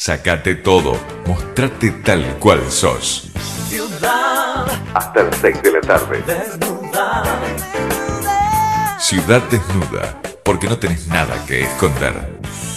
Sacate todo, mostrate tal cual sos. Ciudad Hasta las 6 de la tarde. desnuda. Ciudad desnuda, porque no tenés nada que esconder.